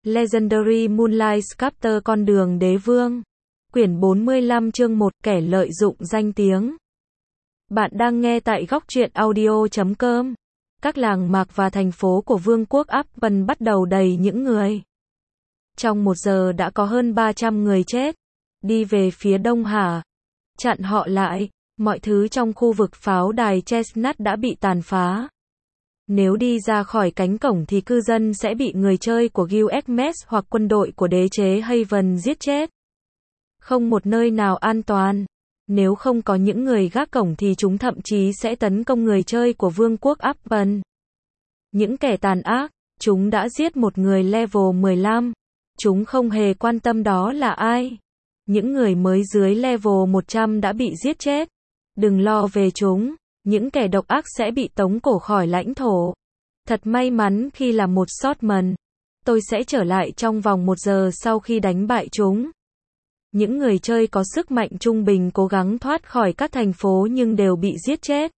Legendary Moonlight Sculptor Con đường đế vương. Quyển 45 chương 1 Kẻ lợi dụng danh tiếng. Bạn đang nghe tại góc truyện audio.com. Các làng mạc và thành phố của Vương quốc Appen bắt đầu đầy những người. Trong 1 giờ đã có hơn 300 người chết. Đi về phía đông hả? Chặn họ lại. Mọi thứ trong khu vực pháo đài Chestnut đã bị tàn phá. Nếu đi ra khỏi cánh cổng thì cư dân sẽ bị người chơi của Guild Xmas hoặc quân đội của đế chế Haven giết chết. Không một nơi nào an toàn. Nếu không có những người gác cổng thì chúng thậm chí sẽ tấn công người chơi của Vương quốc Appen. Những kẻ tàn ác, chúng đã giết một người level 15. Chúng không hề quan tâm đó là ai. Những người mới dưới level 100 đã bị giết chết. Đừng lo về chúng. Những kẻ độc ác sẽ bị tống cổ khỏi lãnh thổ. Thật may mắn khi là một swordsman. Tôi sẽ trở lại trong vòng 1 giờ sau khi đánh bại chúng. Những người chơi có sức mạnh trung bình cố gắng thoát khỏi các thành phố nhưng đều bị giết chết.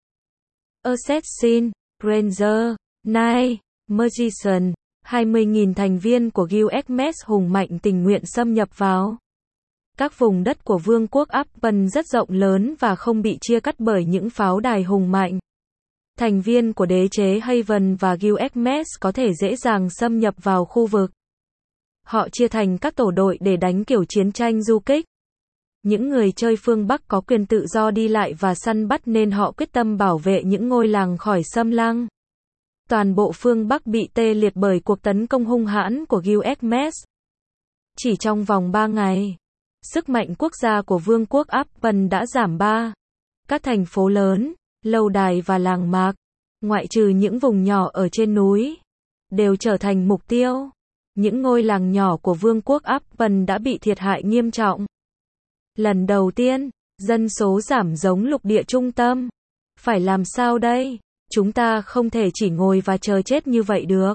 Assassin, Ranger, Knight, Magician, 20.000 thành viên của Guild Xmas hùng mạnh tình nguyện xâm nhập vào. Các vùng đất của Vương quốc Appen rất rộng lớn và không bị chia cắt bởi những pháo đài hùng mạnh. Thành viên của đế chế Haven và Guild Xmas có thể dễ dàng xâm nhập vào khu vực. Họ chia thành các tổ đội để đánh kiểu chiến tranh du kích. Những người chơi phương Bắc có quyền tự do đi lại và săn bắt nên họ quyết tâm bảo vệ những ngôi làng khỏi xâm lăng. Toàn bộ phương Bắc bị tê liệt bởi cuộc tấn công hung hãn của Guild Xmas. Chỉ trong vòng 3 ngày, sức mạnh quốc gia của Vương quốc Appen đã giảm 3. Các thành phố lớn, lâu đài và làng mạc, ngoại trừ những vùng nhỏ ở trên núi, đều trở thành mục tiêu. Những ngôi làng nhỏ của Vương quốc Appen đã bị thiệt hại nghiêm trọng. Lần đầu tiên, dân số giảm giống lục địa trung tâm. Phải làm sao đây? Chúng ta không thể chỉ ngồi và chờ chết như vậy được.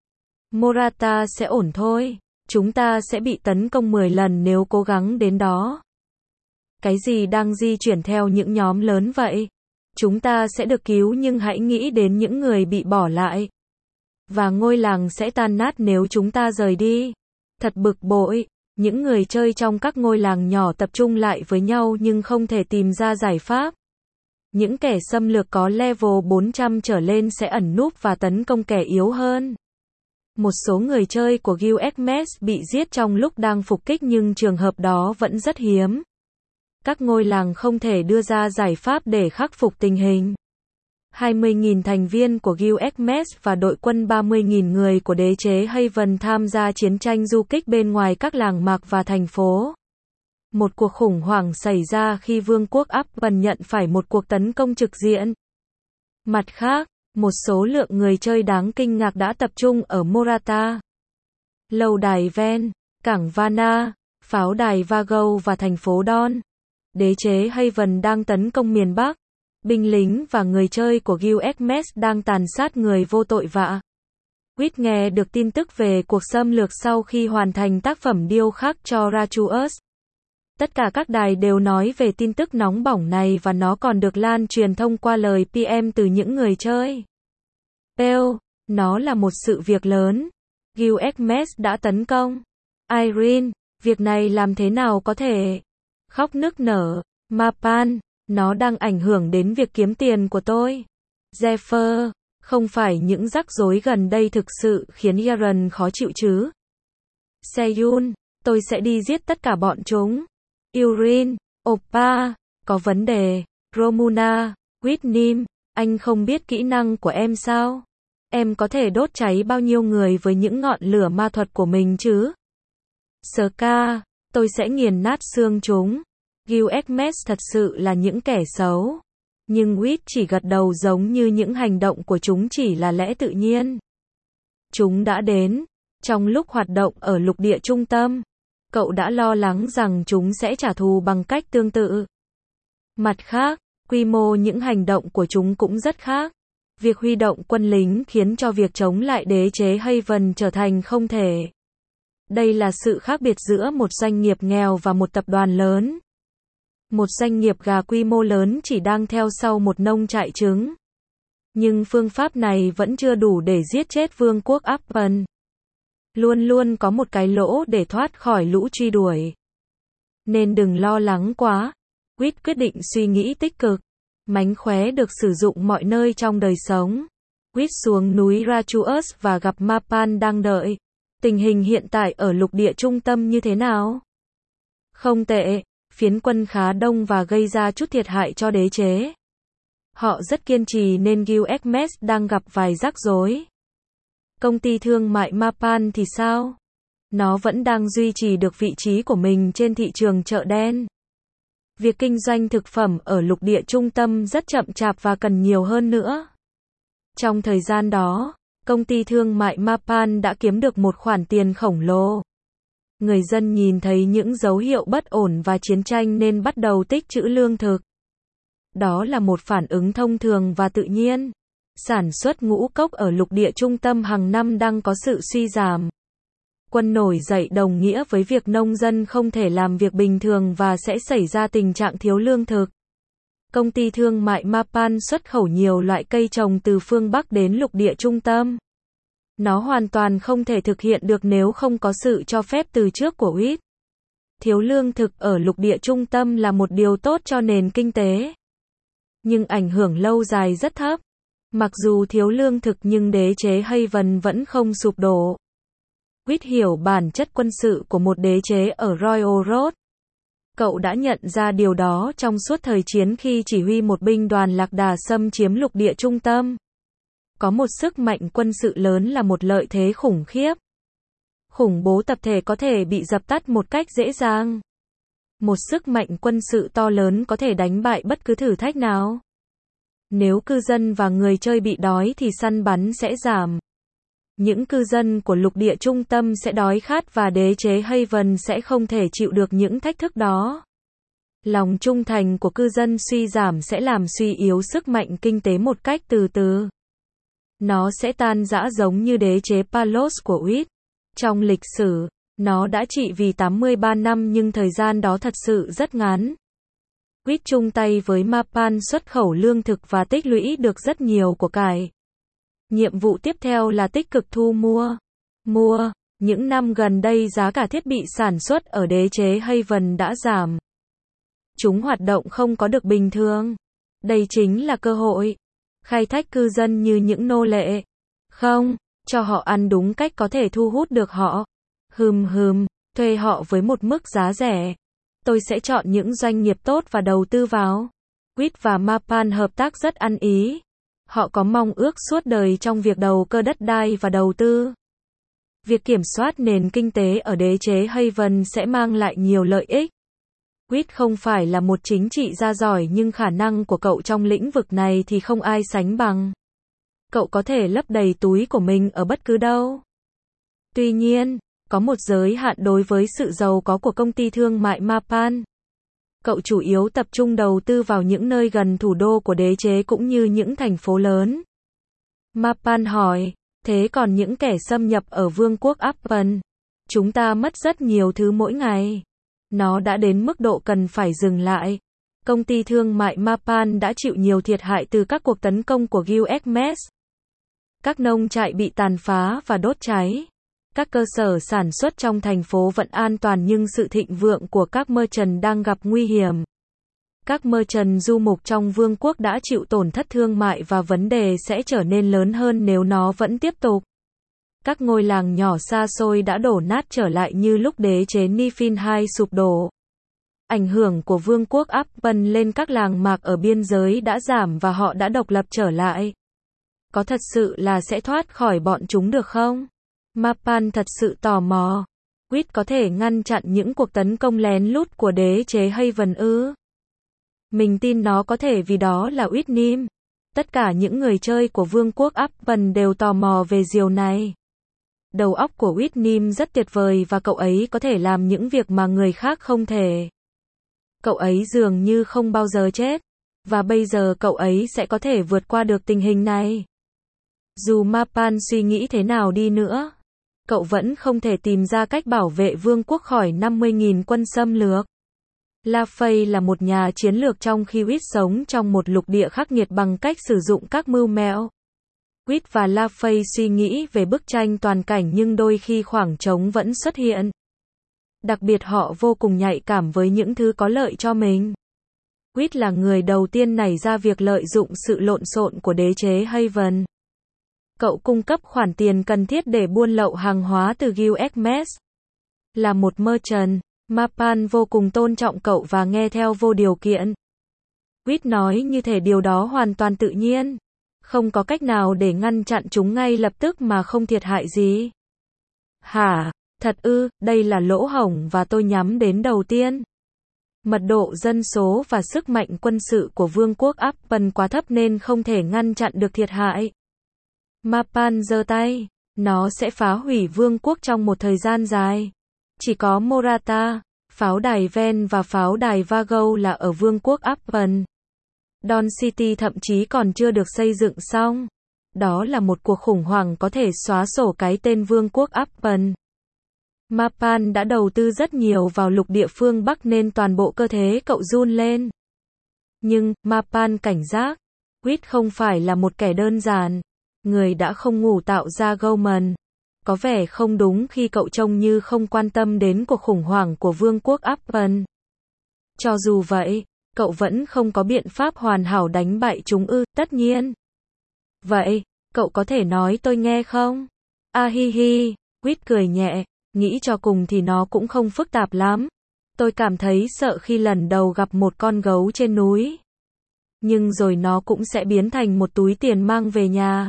Morata sẽ ổn thôi. Chúng ta sẽ bị tấn công 10 lần nếu cố gắng đến đó. Cái gì đang di chuyển theo những nhóm lớn vậy? Chúng ta sẽ được cứu nhưng hãy nghĩ đến những người bị bỏ lại. Và ngôi làng sẽ tan nát nếu chúng ta rời đi. Thật bực bội. Những người chơi trong các ngôi làng nhỏ tập trung lại với nhau nhưng không thể tìm ra giải pháp. Những kẻ xâm lược có level 400 trở lên sẽ ẩn núp và tấn công kẻ yếu hơn. Một số người chơi của Guild Xmas bị giết trong lúc đang phục kích nhưng trường hợp đó vẫn rất hiếm. Các ngôi làng không thể đưa ra giải pháp để khắc phục tình hình. 20.000 thành viên của Guild Xmas và đội quân 30.000 người của đế chế Haven tham gia chiến tranh du kích bên ngoài các làng mạc và thành phố. Một cuộc khủng hoảng xảy ra khi Vương quốc Appen nhận phải một cuộc tấn công trực diện. Mặt khác, một số lượng người chơi đáng kinh ngạc đã tập trung ở Morata, lâu đài Ven, cảng Vanna, pháo đài Vago và thành phố Don. Đế chế Haven đang tấn công miền Bắc. Binh lính và người chơi của Guild Xmas đang tàn sát người vô tội vạ. Quýt nghe được tin tức về cuộc xâm lược sau khi hoàn thành tác phẩm điêu khắc cho Ratuus. Tất cả các đài đều nói về tin tức nóng bỏng này và nó còn được lan truyền thông qua lời PM từ những người chơi. Nó là một sự việc lớn. Guild Xmas đã tấn công Irene. Việc này làm thế nào có thể? Khóc nức nở. Mapan. Nó đang ảnh hưởng đến việc kiếm tiền của tôi. Zephyr. Không phải những rắc rối gần đây thực sự khiến Yaren khó chịu chứ? Seyun. Tôi sẽ đi giết tất cả bọn chúng. Urin. Oppa. Có vấn đề. Romuna. Whitnim. Anh không biết kỹ năng của em sao? Em có thể đốt cháy bao nhiêu người với những ngọn lửa ma thuật của mình chứ? Ska. Tôi sẽ nghiền nát xương chúng. Guild Xmas thật sự là những kẻ xấu. Nhưng Wit chỉ gật đầu giống như những hành động của chúng chỉ là lẽ tự nhiên. Chúng đã đến. Trong lúc hoạt động ở lục địa trung tâm, cậu đã lo lắng rằng chúng sẽ trả thù bằng cách tương tự. Mặt khác, quy mô những hành động của chúng cũng rất khác. Việc huy động quân lính khiến cho việc chống lại đế chế Haven trở thành không thể. Đây là sự khác biệt giữa một doanh nghiệp nghèo và một tập đoàn lớn. Một doanh nghiệp gà quy mô lớn chỉ đang theo sau một nông trại trứng. Nhưng phương pháp này vẫn chưa đủ để giết chết Vương quốc Appen. Luôn luôn có một cái lỗ để thoát khỏi lũ truy đuổi. Nên đừng lo lắng quá. Quýt quyết định suy nghĩ tích cực. Mánh khóe được sử dụng mọi nơi trong đời sống. Quýt xuống núi Rachuus và gặp Mapan đang đợi. Tình hình hiện tại ở lục địa trung tâm như thế nào? Không tệ, phiến quân khá đông và gây ra chút thiệt hại cho đế chế. Họ rất kiên trì nên Gilgamesh đang gặp vài rắc rối. Công ty thương mại Mapan thì sao? Nó vẫn đang duy trì được vị trí của mình trên thị trường chợ đen. Việc kinh doanh thực phẩm ở lục địa trung tâm rất chậm chạp và cần nhiều hơn nữa. Trong thời gian đó, công ty thương mại Mapan đã kiếm được một khoản tiền khổng lồ. Người dân nhìn thấy những dấu hiệu bất ổn và chiến tranh nên bắt đầu tích trữ lương thực. Đó là một phản ứng thông thường và tự nhiên. Sản xuất ngũ cốc ở lục địa trung tâm hàng năm đang có sự suy giảm. Quân nổi dậy đồng nghĩa với việc nông dân không thể làm việc bình thường và sẽ xảy ra tình trạng thiếu lương thực. Công ty thương mại Mapan xuất khẩu nhiều loại cây trồng từ phương Bắc đến lục địa trung tâm. Nó hoàn toàn không thể thực hiện được nếu không có sự cho phép từ trước của UIT. Thiếu lương thực ở lục địa trung tâm là một điều tốt cho nền kinh tế. Nhưng ảnh hưởng lâu dài rất thấp. Mặc dù thiếu lương thực nhưng đế chế Haven vẫn không sụp đổ. UIT hiểu bản chất quân sự của một đế chế ở Royal Road. Cậu đã nhận ra điều đó trong suốt thời chiến khi chỉ huy một binh đoàn lạc đà xâm chiếm lục địa trung tâm. Có một sức mạnh quân sự lớn là một lợi thế khủng khiếp. Khủng bố tập thể có thể bị dập tắt một cách dễ dàng. Một sức mạnh quân sự to lớn có thể đánh bại bất cứ thử thách nào. Nếu cư dân và người chơi bị đói thì săn bắn sẽ giảm. Những cư dân của lục địa trung tâm sẽ đói khát và đế chế Haven sẽ không thể chịu được những thách thức đó. Lòng trung thành của cư dân suy giảm sẽ làm suy yếu sức mạnh kinh tế một cách từ từ. Nó sẽ tan rã giống như đế chế Palos của UIT. Trong lịch sử, nó đã trị vì 83 năm nhưng thời gian đó thật sự rất ngắn. UIT chung tay với Mapan xuất khẩu lương thực và tích lũy được rất nhiều của cải. Nhiệm vụ tiếp theo là tích cực thu mua. Những năm gần đây giá cả thiết bị sản xuất ở đế chế Haven đã giảm. Chúng hoạt động không có được bình thường. Đây chính là cơ hội. Khai thác cư dân như những nô lệ. Không, cho họ ăn đúng cách có thể thu hút được họ. Thuê họ với một mức giá rẻ. Tôi sẽ chọn những doanh nghiệp tốt và đầu tư vào. UIT và Mapan hợp tác rất ăn ý. Họ có mong ước suốt đời trong việc đầu cơ đất đai và đầu tư. Việc kiểm soát nền kinh tế ở đế chế Haven sẽ mang lại nhiều lợi ích. UIT không phải là một chính trị gia giỏi nhưng khả năng của cậu trong lĩnh vực này thì không ai sánh bằng. Cậu có thể lấp đầy túi của mình ở bất cứ đâu. Tuy nhiên, có một giới hạn đối với sự giàu có của công ty thương mại Mapan. Cậu chủ yếu tập trung đầu tư vào những nơi gần thủ đô của đế chế cũng như những thành phố lớn. Mapan hỏi, thế còn những kẻ xâm nhập ở vương quốc Appen? Chúng ta mất rất nhiều thứ mỗi ngày. Nó đã đến mức độ cần phải dừng lại. Công ty thương mại Mapan đã chịu nhiều thiệt hại từ các cuộc tấn công của Gilgamesh. Các nông trại bị tàn phá và đốt cháy. Các cơ sở sản xuất trong thành phố vẫn an toàn nhưng sự thịnh vượng của các merchant đang gặp nguy hiểm. Các merchant du mục trong vương quốc đã chịu tổn thất thương mại và vấn đề sẽ trở nên lớn hơn nếu nó vẫn tiếp tục. Các ngôi làng nhỏ xa xôi đã đổ nát trở lại như lúc đế chế Niflheim sụp đổ. Ảnh hưởng của vương quốc Appen lên các làng mạc ở biên giới đã giảm và họ đã độc lập trở lại. Có thật sự là sẽ thoát khỏi bọn chúng được không? Mapan thật sự tò mò. UIT có thể ngăn chặn những cuộc tấn công lén lút của đế chế Haven ư? Mình tin nó có thể vì đó là UIT Nim. Tất cả những người chơi của vương quốc Appen đều tò mò về điều này. Đầu óc của UIT Nim rất tuyệt vời và cậu ấy có thể làm những việc mà người khác không thể. Cậu ấy dường như không bao giờ chết. Và bây giờ cậu ấy sẽ có thể vượt qua được tình hình này. Dù Mapan suy nghĩ thế nào đi nữa, cậu vẫn không thể tìm ra cách bảo vệ vương quốc khỏi 50.000 quân xâm lược. La Fay là một nhà chiến lược trong khi UIT sống trong một lục địa khắc nghiệt bằng cách sử dụng các mưu mẹo. Quýt và La Fay suy nghĩ về bức tranh toàn cảnh nhưng đôi khi khoảng trống vẫn xuất hiện. Đặc biệt họ vô cùng nhạy cảm với những thứ có lợi cho mình. Quýt là người đầu tiên nảy ra việc lợi dụng sự lộn xộn của đế chế Haven. Cậu cung cấp khoản tiền cần thiết để buôn lậu hàng hóa từ Guild. Là một merchant, Mapan vô cùng tôn trọng cậu và nghe theo vô điều kiện. Quýt nói như thể điều đó hoàn toàn tự nhiên. Không có cách nào để ngăn chặn chúng ngay lập tức mà không thiệt hại gì. Hả? Thật ư, đây là lỗ hổng và tôi nhắm đến đầu tiên. Mật độ dân số và sức mạnh quân sự của Vương quốc Appen quá thấp nên không thể ngăn chặn được thiệt hại. Mapan giơ tay. Nó sẽ phá hủy vương quốc trong một thời gian dài. Chỉ có Morata, pháo đài Ven và pháo đài Vago là ở vương quốc Appen. Don City thậm chí còn chưa được xây dựng xong. Đó là một cuộc khủng hoảng có thể xóa sổ cái tên vương quốc Appen. Mapan đã đầu tư rất nhiều vào lục địa phương Bắc nên toàn bộ cơ thể cậu run lên. Nhưng, Mapan cảnh giác. Quýt không phải là một kẻ đơn giản. Người đã không ngủ tạo ra Goldman. Có vẻ không đúng khi cậu trông như không quan tâm đến cuộc khủng hoảng của vương quốc Appen. Cho dù vậy, cậu vẫn không có biện pháp hoàn hảo đánh bại chúng ư, tất nhiên. Vậy, cậu có thể nói tôi nghe không? Hi hi, Quýt cười nhẹ, nghĩ cho cùng thì nó cũng không phức tạp lắm. Tôi cảm thấy sợ khi lần đầu gặp một con gấu trên núi. Nhưng rồi nó cũng sẽ biến thành một túi tiền mang về nhà.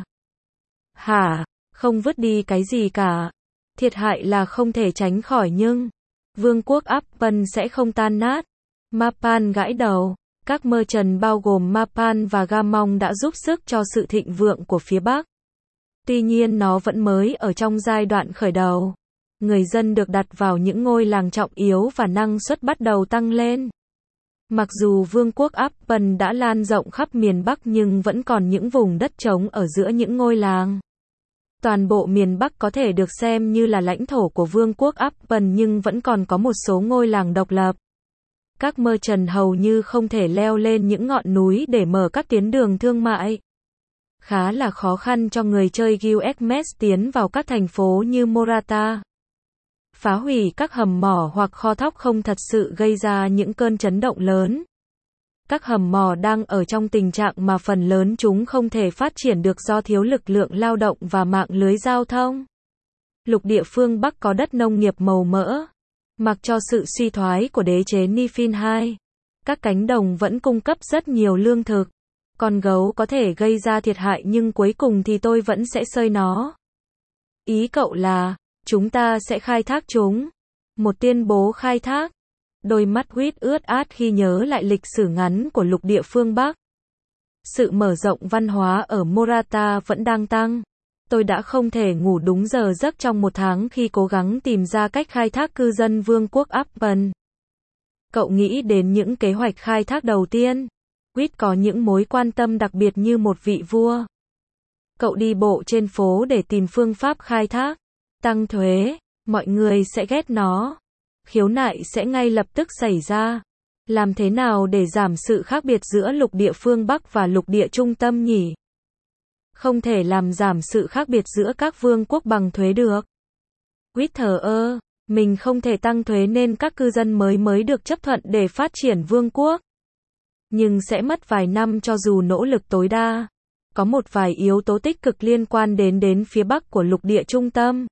Hả? Không vứt đi cái gì cả. Thiệt hại là không thể tránh khỏi nhưng vương quốc Appen sẽ không tan nát. Mapan gãi đầu. Các merchant bao gồm Mapan và Gamong đã giúp sức cho sự thịnh vượng của phía Bắc. Tuy nhiên nó vẫn mới ở trong giai đoạn khởi đầu. Người dân được đặt vào những ngôi làng trọng yếu và năng suất bắt đầu tăng lên. Mặc dù vương quốc Appen đã lan rộng khắp miền Bắc nhưng vẫn còn những vùng đất trống ở giữa những ngôi làng. Toàn bộ miền Bắc có thể được xem như là lãnh thổ của vương quốc Appen nhưng vẫn còn có một số ngôi làng độc lập. Các merchant hầu như không thể leo lên những ngọn núi để mở các tuyến đường thương mại. Khá là khó khăn cho người chơi Guild tiến vào các thành phố như Morata. Phá hủy các hầm mỏ hoặc kho thóc không thật sự gây ra những cơn chấn động lớn. Các hầm mỏ đang ở trong tình trạng mà phần lớn chúng không thể phát triển được do thiếu lực lượng lao động và mạng lưới giao thông. Lục địa phương Bắc có đất nông nghiệp màu mỡ. Mặc cho sự suy thoái của đế chế Nifin II, các cánh đồng vẫn cung cấp rất nhiều lương thực. Con gấu có thể gây ra thiệt hại nhưng cuối cùng thì tôi vẫn sẽ xơi nó. Ý cậu là, chúng ta sẽ khai thác chúng. Một tuyên bố khai thác. Đôi mắt Quýt ướt át khi nhớ lại lịch sử ngắn của lục địa phương Bắc. Sự mở rộng văn hóa ở Morata vẫn đang tăng. Tôi đã không thể ngủ đúng giờ giấc trong một tháng khi cố gắng tìm ra cách khai thác cư dân vương quốc Appen. Cậu nghĩ đến những kế hoạch khai thác đầu tiên. Quýt có những mối quan tâm đặc biệt như một vị vua. Cậu đi bộ trên phố để tìm phương pháp khai thác. Tăng thuế, mọi người sẽ ghét nó. Khiếu nại sẽ ngay lập tức xảy ra. Làm thế nào để giảm sự khác biệt giữa lục địa phương Bắc và lục địa trung tâm nhỉ? Không thể làm giảm sự khác biệt giữa các vương quốc bằng thuế được. Quýt thờ ơ, mình không thể tăng thuế nên các cư dân mới được chấp thuận để phát triển vương quốc. Nhưng sẽ mất vài năm cho dù nỗ lực tối đa. Có một vài yếu tố tích cực liên quan đến phía Bắc của lục địa trung tâm.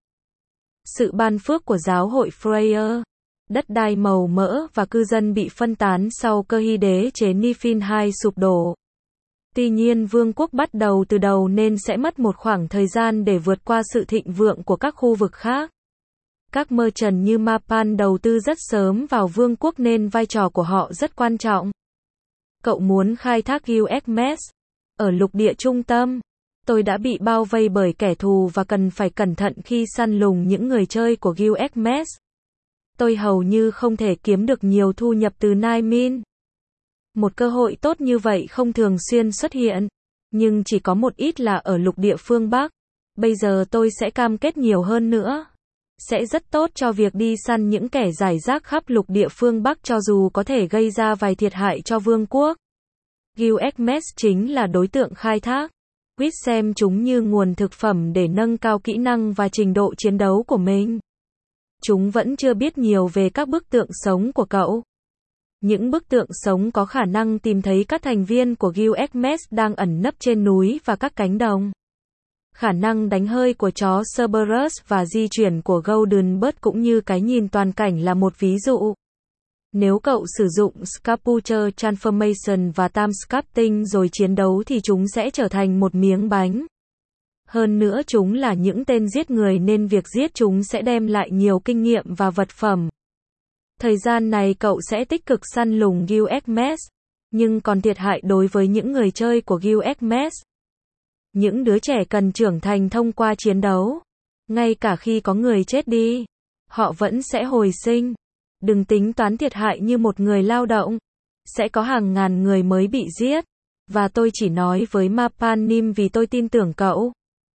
Sự ban phước của giáo hội Freya, đất đai màu mỡ và cư dân bị phân tán sau cơ hy đế chế Nifin II sụp đổ. Tuy nhiên vương quốc bắt đầu từ đầu nên sẽ mất một khoảng thời gian để vượt qua sự thịnh vượng của các khu vực khác. Các merchant như Mapan đầu tư rất sớm vào vương quốc nên vai trò của họ rất quan trọng. Cậu muốn khai thác Guild ở lục địa trung tâm. Tôi đã bị bao vây bởi kẻ thù và cần phải cẩn thận khi săn lùng những người chơi của Guild. Tôi hầu như không thể kiếm được nhiều thu nhập từ Naimin. Một cơ hội tốt như vậy không thường xuyên xuất hiện, nhưng chỉ có một ít là ở lục địa phương Bắc. Bây giờ tôi sẽ cam kết nhiều hơn nữa. Sẽ rất tốt cho việc đi săn những kẻ rải rác khắp lục địa phương Bắc cho dù có thể gây ra vài thiệt hại cho vương quốc. Guild chính là đối tượng khai thác. Quýt xem chúng như nguồn thực phẩm để nâng cao kỹ năng và trình độ chiến đấu của mình. Chúng vẫn chưa biết nhiều về các bức tượng sống của cậu. Những bức tượng sống có khả năng tìm thấy các thành viên của Gilgamesh đang ẩn nấp trên núi và các cánh đồng. Khả năng đánh hơi của chó Cerberus và di chuyển của Golden Bird cũng như cái nhìn toàn cảnh là một ví dụ. Nếu cậu sử dụng Scaputure Transformation và Time Sculpting rồi chiến đấu thì chúng sẽ trở thành một miếng bánh. Hơn nữa chúng là những tên giết người nên việc giết chúng sẽ đem lại nhiều kinh nghiệm và vật phẩm. Thời gian này cậu sẽ tích cực săn lùng Gilgamesh, nhưng còn thiệt hại đối với những người chơi của Gilgamesh. Những đứa trẻ cần trưởng thành thông qua chiến đấu. Ngay cả khi có người chết đi, họ vẫn sẽ hồi sinh. Đừng tính toán thiệt hại như một người lao động. Sẽ có hàng ngàn người mới bị giết. Và tôi chỉ nói với Mapanim vì tôi tin tưởng cậu.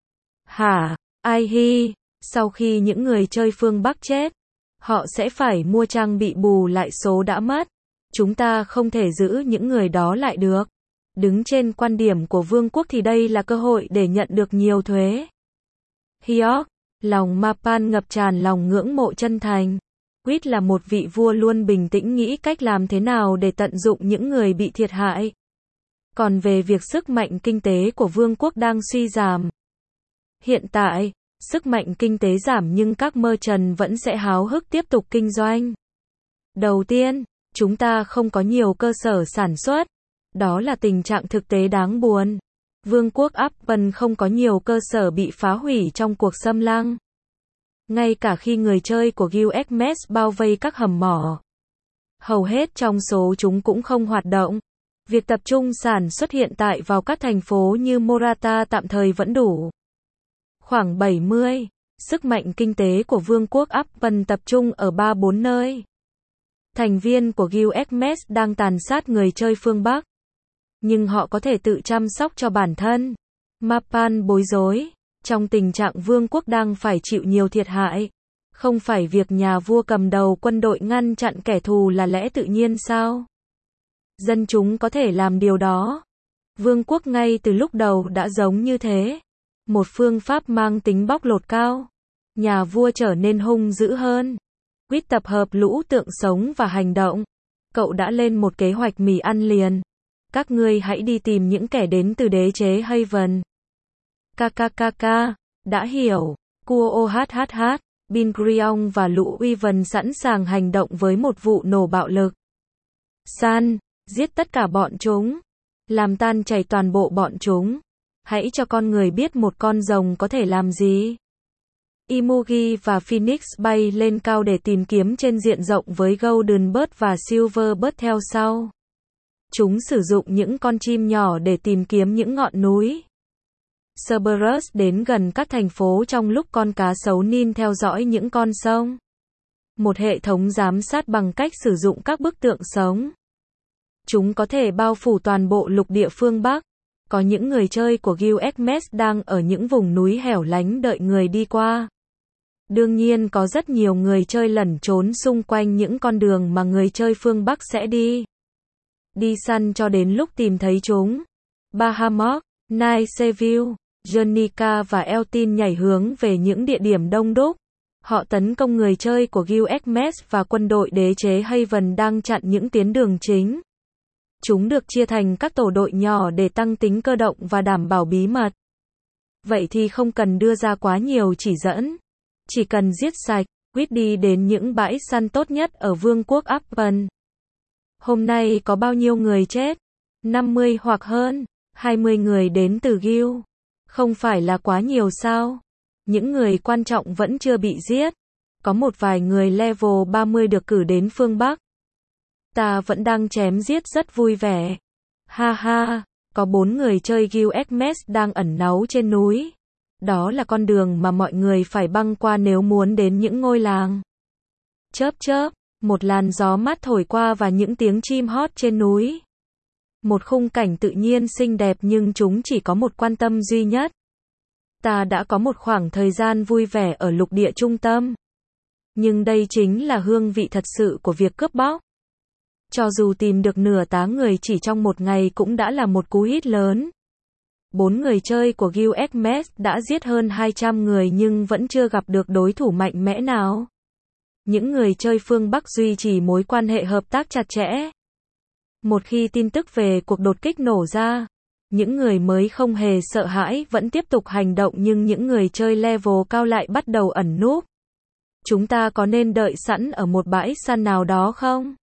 Hả? Ai hi? Sau khi những người chơi phương Bắc chết, họ sẽ phải mua trang bị bù lại số đã mất. Chúng ta không thể giữ những người đó lại được. Đứng trên quan điểm của vương quốc thì đây là cơ hội để nhận được nhiều thuế. Hyok, lòng Mapan ngập tràn lòng ngưỡng mộ chân thành. Quýt là một vị vua luôn bình tĩnh nghĩ cách làm thế nào để tận dụng những người bị thiệt hại. Còn về việc sức mạnh kinh tế của vương quốc đang suy giảm. Hiện tại, sức mạnh kinh tế giảm nhưng các merchant vẫn sẽ háo hức tiếp tục kinh doanh. Đầu tiên, chúng ta không có nhiều cơ sở sản xuất. Đó là tình trạng thực tế đáng buồn. Vương quốc Appen không có nhiều cơ sở bị phá hủy trong cuộc xâm lăng. Ngay cả khi người chơi của Gilgamesh bao vây các hầm mỏ, hầu hết trong số chúng cũng không hoạt động. Việc tập trung sản xuất hiện tại vào các thành phố như Morata tạm thời vẫn đủ. Khoảng 70, sức mạnh kinh tế của vương quốc Appen tập trung ở 3-4 nơi. Thành viên của Gilgamesh đang tàn sát người chơi phương Bắc. Nhưng họ có thể tự chăm sóc cho bản thân. Mapan bối rối. Trong tình trạng vương quốc đang phải chịu nhiều thiệt hại. Không phải việc nhà vua cầm đầu quân đội ngăn chặn kẻ thù là lẽ tự nhiên sao? Dân chúng có thể làm điều đó. Vương quốc ngay từ lúc đầu đã giống như thế. Một phương pháp mang tính bóc lột cao. Nhà vua trở nên hung dữ hơn. Quýt tập hợp lũ tượng sống và hành động. Cậu đã lên một kế hoạch mì ăn liền. Các ngươi hãy đi tìm những kẻ đến từ đế chế Haven. KKKK, đã hiểu. QOHHH, Bingriong và lũ Weaven sẵn sàng hành động với một vụ nổ bạo lực. San, giết tất cả bọn chúng. Làm tan chảy toàn bộ bọn chúng. Hãy cho con người biết một con rồng có thể làm gì. Imugi và Phoenix bay lên cao để tìm kiếm trên diện rộng với Golden Bird và Silver Bird theo sau. Chúng sử dụng những con chim nhỏ để tìm kiếm những ngọn núi. Cerberus đến gần các thành phố trong lúc con cá sấu Nin theo dõi những con sông. Một hệ thống giám sát bằng cách sử dụng các bức tượng sống. Chúng có thể bao phủ toàn bộ lục địa phương Bắc. Có những người chơi của Gilgamesh đang ở những vùng núi hẻo lánh đợi người đi qua. Đương nhiên có rất nhiều người chơi lẩn trốn xung quanh những con đường mà người chơi phương Bắc sẽ đi. Đi săn cho đến lúc tìm thấy chúng. Bahamut, Night Seville, Jenica và Eltin nhảy hướng về những địa điểm đông đúc. Họ tấn công người chơi của Gilgamesh và quân đội đế chế Haven đang chặn những tuyến đường chính. Chúng được chia thành các tổ đội nhỏ để tăng tính cơ động và đảm bảo bí mật. Vậy thì không cần đưa ra quá nhiều chỉ dẫn. Chỉ cần giết sạch, Quýt đi đến những bãi săn tốt nhất ở vương quốc Appen. Hôm nay có bao nhiêu người chết? 50 hoặc hơn. 20 người đến từ Gil. Không phải là quá nhiều sao? Những người quan trọng vẫn chưa bị giết. Có một vài người level 30 được cử đến phương Bắc. Ta vẫn đang chém giết rất vui vẻ. Ha ha, có 4 người chơi Gilgamesh đang ẩn náu trên núi. Đó là con đường mà mọi người phải băng qua nếu muốn đến những ngôi làng. Chớp chớp, một làn gió mát thổi qua và những tiếng chim hót trên núi. Một khung cảnh tự nhiên xinh đẹp nhưng chúng chỉ có một quan tâm duy nhất. Ta đã có một khoảng thời gian vui vẻ ở lục địa trung tâm. Nhưng đây chính là hương vị thật sự của việc cướp bóc. Cho dù tìm được nửa tá người chỉ trong một ngày cũng đã là một cú hit lớn. 4 người chơi của Guild Hermes đã giết hơn 200 người nhưng vẫn chưa gặp được đối thủ mạnh mẽ nào. Những người chơi phương Bắc duy trì mối quan hệ hợp tác chặt chẽ. Một khi tin tức về cuộc đột kích nổ ra, những người mới không hề sợ hãi vẫn tiếp tục hành động nhưng những người chơi level cao lại bắt đầu ẩn núp. Chúng ta có nên đợi sẵn ở một bãi săn nào đó không?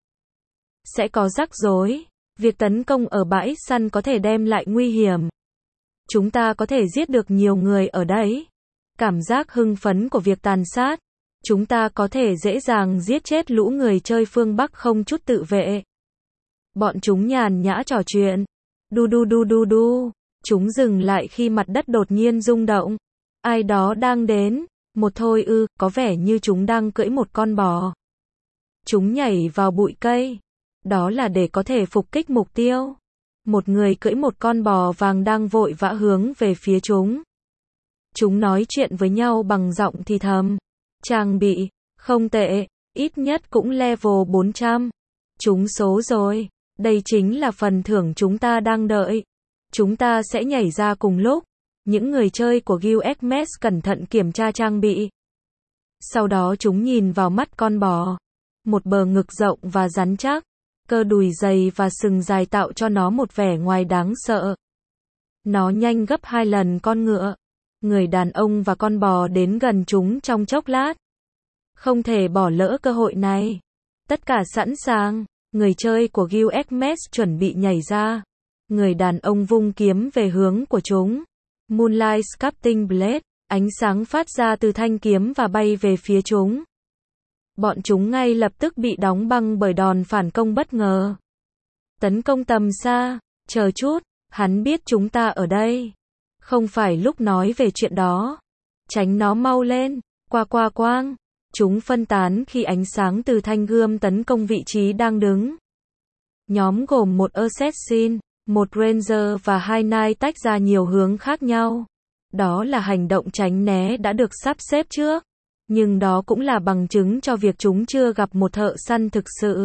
Sẽ có rắc rối. Việc tấn công ở bãi săn có thể đem lại nguy hiểm. Chúng ta có thể giết được nhiều người ở đấy. Cảm giác hưng phấn của việc tàn sát. Chúng ta có thể dễ dàng giết chết lũ người chơi phương Bắc không chút tự vệ. Bọn chúng nhàn nhã trò chuyện. Đu đu đu đu đu. Chúng dừng lại khi mặt đất đột nhiên rung động. Ai đó đang đến. Một thôi có vẻ như chúng đang cưỡi một con bò. Chúng nhảy vào bụi cây. Đó là để có thể phục kích mục tiêu. Một người cưỡi một con bò vàng đang vội vã hướng về phía chúng. Chúng nói chuyện với nhau bằng giọng thì thầm. Trang bị, không tệ, ít nhất cũng level 400. Trúng số rồi. Đây chính là phần thưởng chúng ta đang đợi. Chúng ta sẽ nhảy ra cùng lúc. Những người chơi của Guild Hermes cẩn thận kiểm tra trang bị. Sau đó chúng nhìn vào mắt con bò. Một bờ ngực rộng và rắn chắc. Cơ đùi dày và sừng dài tạo cho nó một vẻ ngoài đáng sợ. Nó nhanh gấp 2 lần con ngựa. Người đàn ông và con bò đến gần chúng trong chốc lát. Không thể bỏ lỡ cơ hội này. Tất cả sẵn sàng. Người chơi của Guild Hermes chuẩn bị nhảy ra. Người đàn ông vung kiếm về hướng của chúng. Moonlight Sculpting Blade. Ánh sáng phát ra từ thanh kiếm và bay về phía chúng. Bọn chúng ngay lập tức bị đóng băng bởi đòn phản công bất ngờ. Tấn công tầm xa. Chờ chút, hắn biết chúng ta ở đây. Không phải lúc nói về chuyện đó. Tránh nó mau lên. Qua quang. Chúng phân tán khi ánh sáng từ thanh gươm tấn công vị trí đang đứng. Nhóm gồm một assassin, một ranger và 2 knight tách ra nhiều hướng khác nhau. Đó là hành động tránh né đã được sắp xếp trước. Nhưng đó cũng là bằng chứng cho việc chúng chưa gặp một thợ săn thực sự.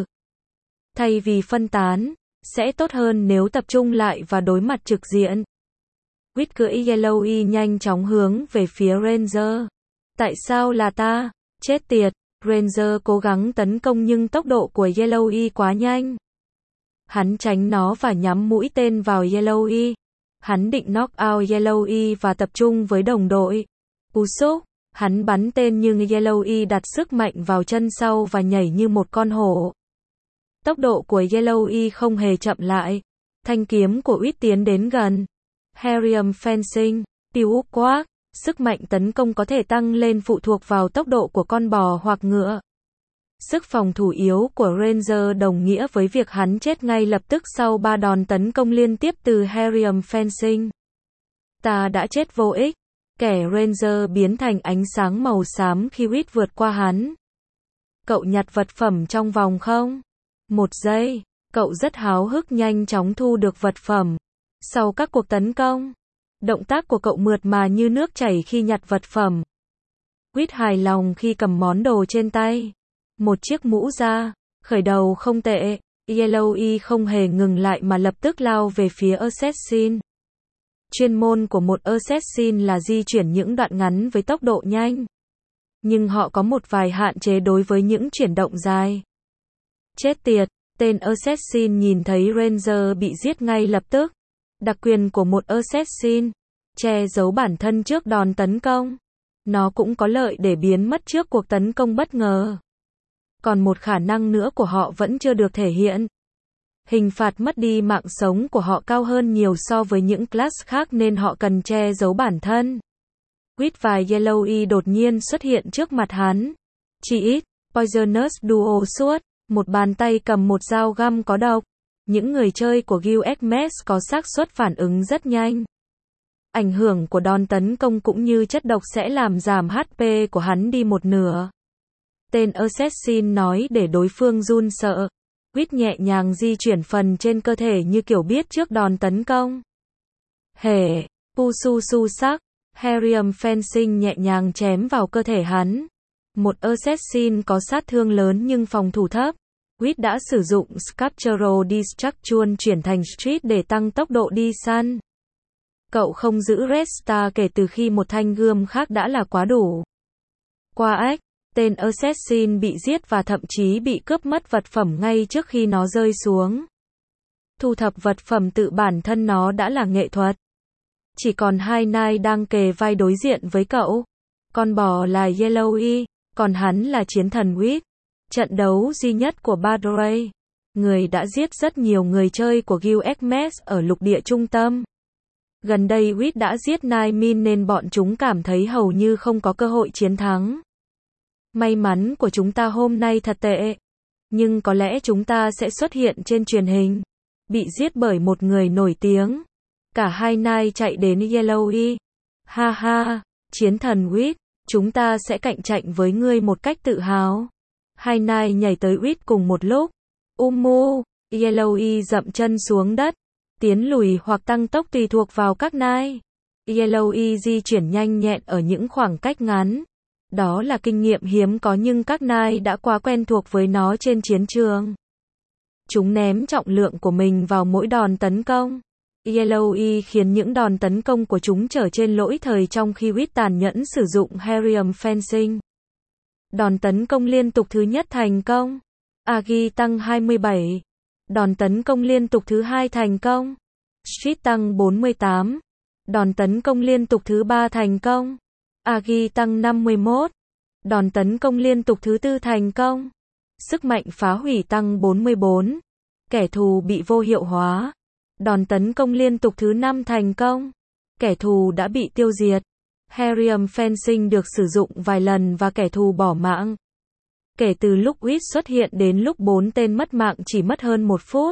Thay vì phân tán, sẽ tốt hơn nếu tập trung lại và đối mặt trực diện. Quýt cưỡi Yellowy nhanh chóng hướng về phía Ranger. Tại sao là ta? Chết tiệt, Ranger cố gắng tấn công nhưng tốc độ của Yellowy quá nhanh. Hắn tránh nó và nhắm mũi tên vào Yellowy. Hắn định knock out Yellowy và tập trung với đồng đội. Cú sốc. Hắn bắn tên nhưng Yellowy đặt sức mạnh vào chân sau và nhảy như một con hổ. Tốc độ của Yellowy không hề chậm lại. Thanh kiếm của Uýt tiến đến gần. Harrium Fencing, Piu Quack. Sức mạnh tấn công có thể tăng lên phụ thuộc vào tốc độ của con bò hoặc ngựa. Sức phòng thủ yếu của Ranger đồng nghĩa với việc hắn chết ngay lập tức sau 3 đòn tấn công liên tiếp từ Harrium Fencing. Ta đã chết vô ích. Kẻ Ranger biến thành ánh sáng màu xám khi Uýt vượt qua hắn. Cậu nhặt vật phẩm trong vòng không? 1 giây. Cậu rất háo hức nhanh chóng thu được vật phẩm. Sau các cuộc tấn công, động tác của cậu mượt mà như nước chảy khi nhặt vật phẩm. Uýt hài lòng khi cầm món đồ trên tay. Một chiếc mũ da, khởi đầu không tệ. Yellowy không hề ngừng lại mà lập tức lao về phía assassin. Chuyên môn của một assassin là di chuyển những đoạn ngắn với tốc độ nhanh. Nhưng họ có một vài hạn chế đối với những chuyển động dài. Chết tiệt, tên assassin nhìn thấy Ranger bị giết ngay lập tức. Đặc quyền của một assassin, che giấu bản thân trước đòn tấn công. Nó cũng có lợi để biến mất trước cuộc tấn công bất ngờ. Còn một khả năng nữa của họ vẫn chưa được thể hiện. Hình phạt mất đi mạng sống của họ cao hơn nhiều so với những class khác nên họ cần che giấu bản thân. Uýt và Yellowy đột nhiên xuất hiện trước mặt hắn. Chỉ ít, Poisonous Dual Sword, một bàn tay cầm một dao găm có độc. Những người chơi của Guild Hermes có xác suất phản ứng rất nhanh. Ảnh hưởng của đòn tấn công cũng như chất độc sẽ làm giảm HP của hắn đi một nửa. Tên assassin nói để đối phương run sợ. Uýt nhẹ nhàng di chuyển phần trên cơ thể như kiểu biết trước đòn tấn công. Hề, pu su su sắc, Harrium Fencing nhẹ nhàng chém vào cơ thể hắn. Một assassin có sát thương lớn nhưng phòng thủ thấp. Uýt đã sử dụng Sculptural Destruction chuyển thành Street để tăng tốc độ đi săn. Cậu không giữ Red Star kể từ khi một thanh gươm khác đã là quá đủ. Qua ếch, tên Assassin bị giết và thậm chí bị cướp mất vật phẩm ngay trước khi nó rơi xuống. Thu thập vật phẩm tự bản thân nó đã là nghệ thuật. Chỉ còn hai nai đang kề vai đối diện với cậu. Con bò là Yellowy, còn hắn là chiến thần Wheat. Trận đấu duy nhất của Badray. Người đã giết rất nhiều người chơi của Guild ở lục địa trung tâm. Gần đây Wheat đã giết Nai Min nên bọn chúng cảm thấy hầu như không có cơ hội chiến thắng. May mắn của chúng ta hôm nay thật tệ. Nhưng có lẽ chúng ta sẽ xuất hiện trên truyền hình. Bị giết bởi một người nổi tiếng. Cả hai nai chạy đến Yellowy. Ha ha, chiến thần Wheat, chúng ta sẽ cạnh tranh với ngươi một cách tự hào. Hai nai nhảy tới Wheat cùng một lúc. Yellowy dậm chân xuống đất. Tiến lùi hoặc tăng tốc tùy thuộc vào các nai. Yellowy di chuyển nhanh nhẹn ở những khoảng cách ngắn. Đó là kinh nghiệm hiếm có nhưng các nai đã quá quen thuộc với nó trên chiến trường. Chúng ném trọng lượng của mình vào mỗi đòn tấn công. Yellowy khiến những đòn tấn công của chúng trở trên lỗi thời trong khi Wheat tàn nhẫn sử dụng Harrium Fencing. Đòn tấn công liên tục thứ nhất thành công. Agi tăng 27. Đòn tấn công liên tục thứ hai thành công. Street tăng 48. Đòn tấn công liên tục thứ ba thành công. Agi tăng 51. Đòn tấn công liên tục thứ tư thành công. Sức mạnh phá hủy tăng 44. Kẻ thù bị vô hiệu hóa. Đòn tấn công liên tục thứ 5 thành công. Kẻ thù đã bị tiêu diệt. Harrium Fencing được sử dụng vài lần và kẻ thù bỏ mạng. Kể từ lúc Wheat xuất hiện đến lúc 4 tên mất mạng chỉ mất hơn 1 phút.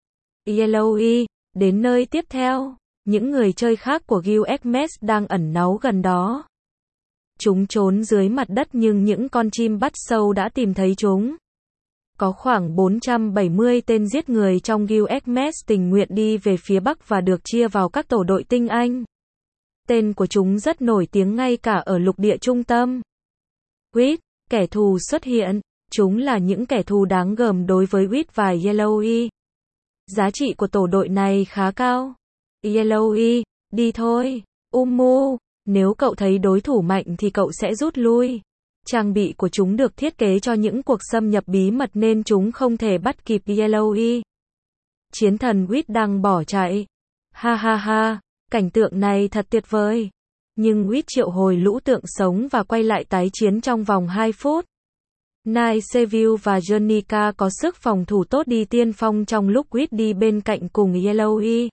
Yellowy, đến nơi tiếp theo. Những người chơi khác của Guild đang ẩn náu gần đó. Chúng trốn dưới mặt đất nhưng những con chim bắt sâu đã tìm thấy chúng. Có khoảng 470 tên giết người trong Guild tình nguyện đi về phía Bắc và được chia vào các tổ đội tinh anh. Tên của chúng rất nổi tiếng ngay cả ở lục địa trung tâm. Wheat, kẻ thù xuất hiện. Chúng là những kẻ thù đáng gờm đối với Wheat và Yellowy. Giá trị của tổ đội này khá cao. Yellowy, đi thôi. Nếu cậu thấy đối thủ mạnh thì cậu sẽ rút lui. Trang bị của chúng được thiết kế cho những cuộc xâm nhập bí mật nên chúng không thể bắt kịp Yellowy. Chiến thần Wheat đang bỏ chạy. Ha ha ha, cảnh tượng này thật tuyệt vời. Nhưng Wheat triệu hồi lũ tượng sống và quay lại tái chiến trong vòng 2 phút. Nai Seville và Jenica có sức phòng thủ tốt đi tiên phong trong lúc Wheat đi bên cạnh cùng Yellowy.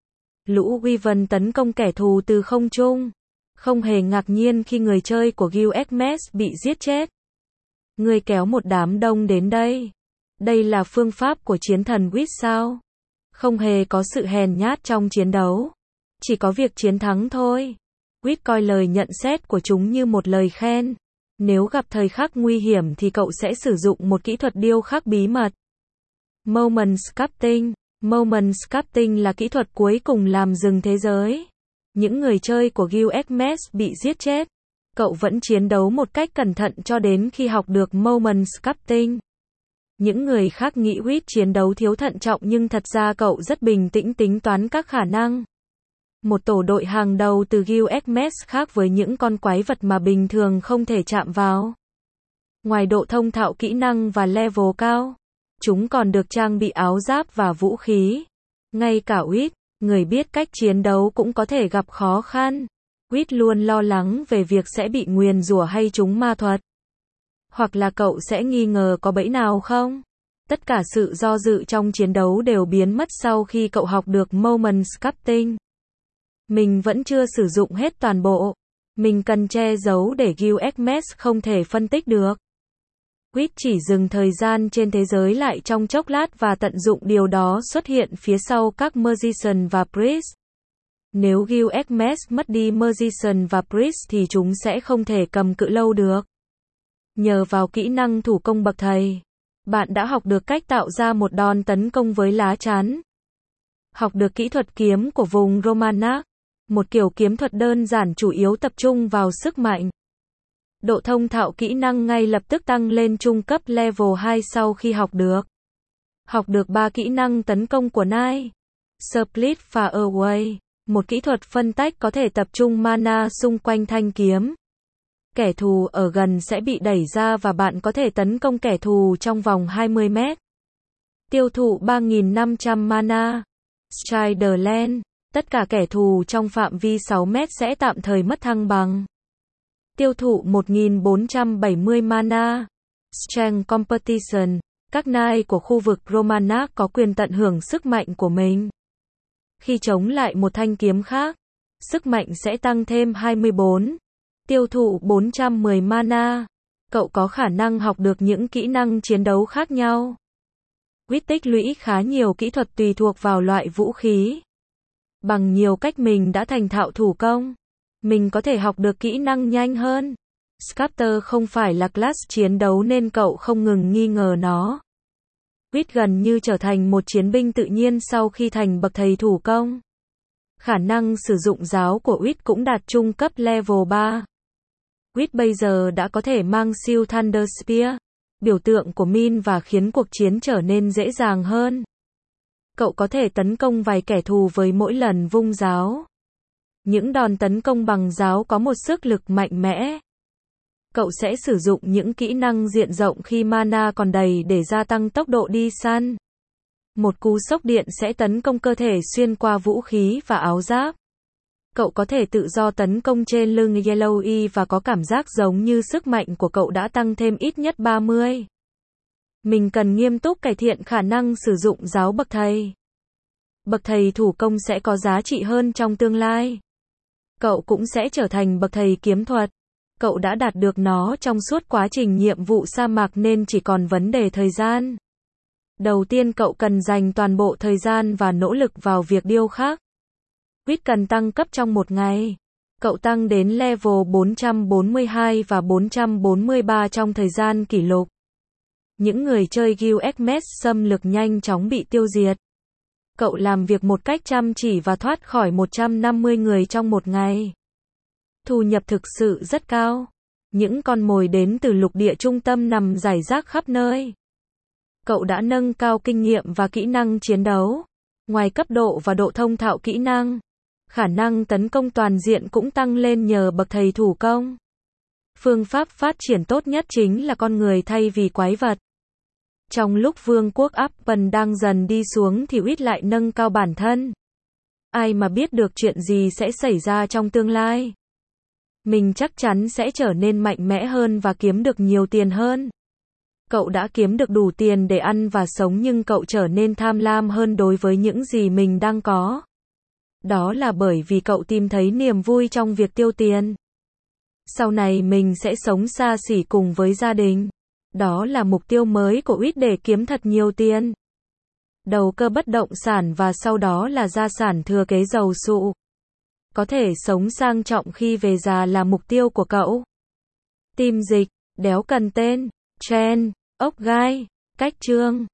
Lũ Wyvern tấn công kẻ thù từ không trung. Không hề ngạc nhiên khi người chơi của Guild bị giết chết. Người kéo một đám đông đến đây. Đây là phương pháp của chiến thần Wheat sao? Không hề có sự hèn nhát trong chiến đấu. Chỉ có việc chiến thắng thôi. Wheat coi lời nhận xét của chúng như một lời khen. Nếu gặp thời khắc nguy hiểm thì cậu sẽ sử dụng một kỹ thuật điêu khắc bí mật. Moment Sculpting. Moment Sculpting là kỹ thuật cuối cùng làm dừng thế giới. Những người chơi của Guild bị giết chết. Cậu vẫn chiến đấu một cách cẩn thận cho đến khi học được Moment Sculpting. Những người khác nghĩ Wheat chiến đấu thiếu thận trọng nhưng thật ra cậu rất bình tĩnh tính toán các khả năng. Một tổ đội hàng đầu từ Guild khác với những con quái vật mà bình thường không thể chạm vào. Ngoài độ thông thạo kỹ năng và level cao, chúng còn được trang bị áo giáp và vũ khí. Ngay cả Wheat, người biết cách chiến đấu cũng có thể gặp khó khăn. Wheat luôn lo lắng về việc sẽ bị nguyền rủa hay trúng ma thuật. Hoặc là cậu sẽ nghi ngờ có bẫy nào không? Tất cả sự do dự trong chiến đấu đều biến mất sau khi cậu học được Moment Sculpting. Mình vẫn chưa sử dụng hết toàn bộ. Mình cần che giấu để Guild không thể phân tích được. Wheat chỉ dừng thời gian trên thế giới lại trong chốc lát và tận dụng điều đó xuất hiện phía sau các Magician và Priest. Nếu Guild mất đi Magician và Priest thì chúng sẽ không thể cầm cự lâu được. Nhờ vào kỹ năng thủ công bậc thầy, bạn đã học được cách tạo ra một đòn tấn công với lá chắn. Học được kỹ thuật kiếm của vùng Romanach, một kiểu kiếm thuật đơn giản chủ yếu tập trung vào sức mạnh. Độ thông thạo kỹ năng ngay lập tức tăng lên trung cấp level 2 sau khi học được. Học được 3 kỹ năng tấn công của Nai. Split Far Away. Một kỹ thuật phân tách có thể tập trung mana xung quanh thanh kiếm. Kẻ thù ở gần sẽ bị đẩy ra và bạn có thể tấn công kẻ thù trong vòng 20 mét. Tiêu thụ 3.500 mana. Striderland. Tất cả kẻ thù trong phạm vi 6 mét sẽ tạm thời mất thăng bằng. Tiêu thụ 1.470 mana. Strength Competition. Các knight của khu vực Romanach có quyền tận hưởng sức mạnh của mình. Khi chống lại một thanh kiếm khác, sức mạnh sẽ tăng thêm 24. Tiêu thụ 410 mana. Cậu có khả năng học được những kỹ năng chiến đấu khác nhau. Quýt tích lũy khá nhiều kỹ thuật tùy thuộc vào loại vũ khí. Bằng nhiều cách mình đã thành thạo thủ công, mình có thể học được kỹ năng nhanh hơn. Scepter không phải là class chiến đấu nên cậu không ngừng nghi ngờ nó. Quýt gần như trở thành một chiến binh tự nhiên sau khi thành bậc thầy thủ công. Khả năng sử dụng giáo của Quýt cũng đạt trung cấp level 3. Quýt bây giờ đã có thể mang siêu Thunder Spear, biểu tượng của Min, và khiến cuộc chiến trở nên dễ dàng hơn. Cậu có thể tấn công vài kẻ thù với mỗi lần vung giáo. Những đòn tấn công bằng giáo có một sức lực mạnh mẽ. Cậu sẽ sử dụng những kỹ năng diện rộng khi mana còn đầy để gia tăng tốc độ đi săn. Một cú sốc điện sẽ tấn công cơ thể xuyên qua vũ khí và áo giáp. Cậu có thể tự do tấn công trên lưng Yellow và có cảm giác giống như sức mạnh của cậu đã tăng thêm ít nhất 30. Mình cần nghiêm túc cải thiện khả năng sử dụng giáo bậc thầy. Bậc thầy thủ công sẽ có giá trị hơn trong tương lai. Cậu cũng sẽ trở thành bậc thầy kiếm thuật. Cậu đã đạt được nó trong suốt quá trình nhiệm vụ sa mạc nên chỉ còn vấn đề thời gian. Đầu tiên cậu cần dành toàn bộ thời gian và nỗ lực vào việc điêu khắc. Quýt cần tăng cấp trong một ngày. Cậu tăng đến level 442 và 443 trong thời gian kỷ lục. Những người chơi Guild Xmas xâm lược nhanh chóng bị tiêu diệt. Cậu làm việc một cách chăm chỉ và thoát khỏi 150 người trong một ngày. Thu nhập thực sự rất cao. Những con mồi đến từ lục địa trung tâm nằm rải rác khắp nơi. Cậu đã nâng cao kinh nghiệm và kỹ năng chiến đấu. Ngoài cấp độ và độ thông thạo kỹ năng, khả năng tấn công toàn diện cũng tăng lên nhờ bậc thầy thủ công. Phương pháp phát triển tốt nhất chính là con người thay vì quái vật. Trong lúc vương quốc Appen đang dần đi xuống thì Quýt lại nâng cao bản thân. Ai mà biết được chuyện gì sẽ xảy ra trong tương lai. Mình chắc chắn sẽ trở nên mạnh mẽ hơn và kiếm được nhiều tiền hơn. Cậu đã kiếm được đủ tiền để ăn và sống nhưng cậu trở nên tham lam hơn đối với những gì mình đang có. Đó là bởi vì cậu tìm thấy niềm vui trong việc tiêu tiền. Sau này mình sẽ sống xa xỉ cùng với gia đình. Đó là mục tiêu mới của Quýt để kiếm thật nhiều tiền. Đầu cơ bất động sản và sau đó là gia sản thừa kế giàu sụ. Có thể sống sang trọng khi về già là mục tiêu của cậu. Tim dịch, đéo cần tên, trend, ốc gai, cách chương.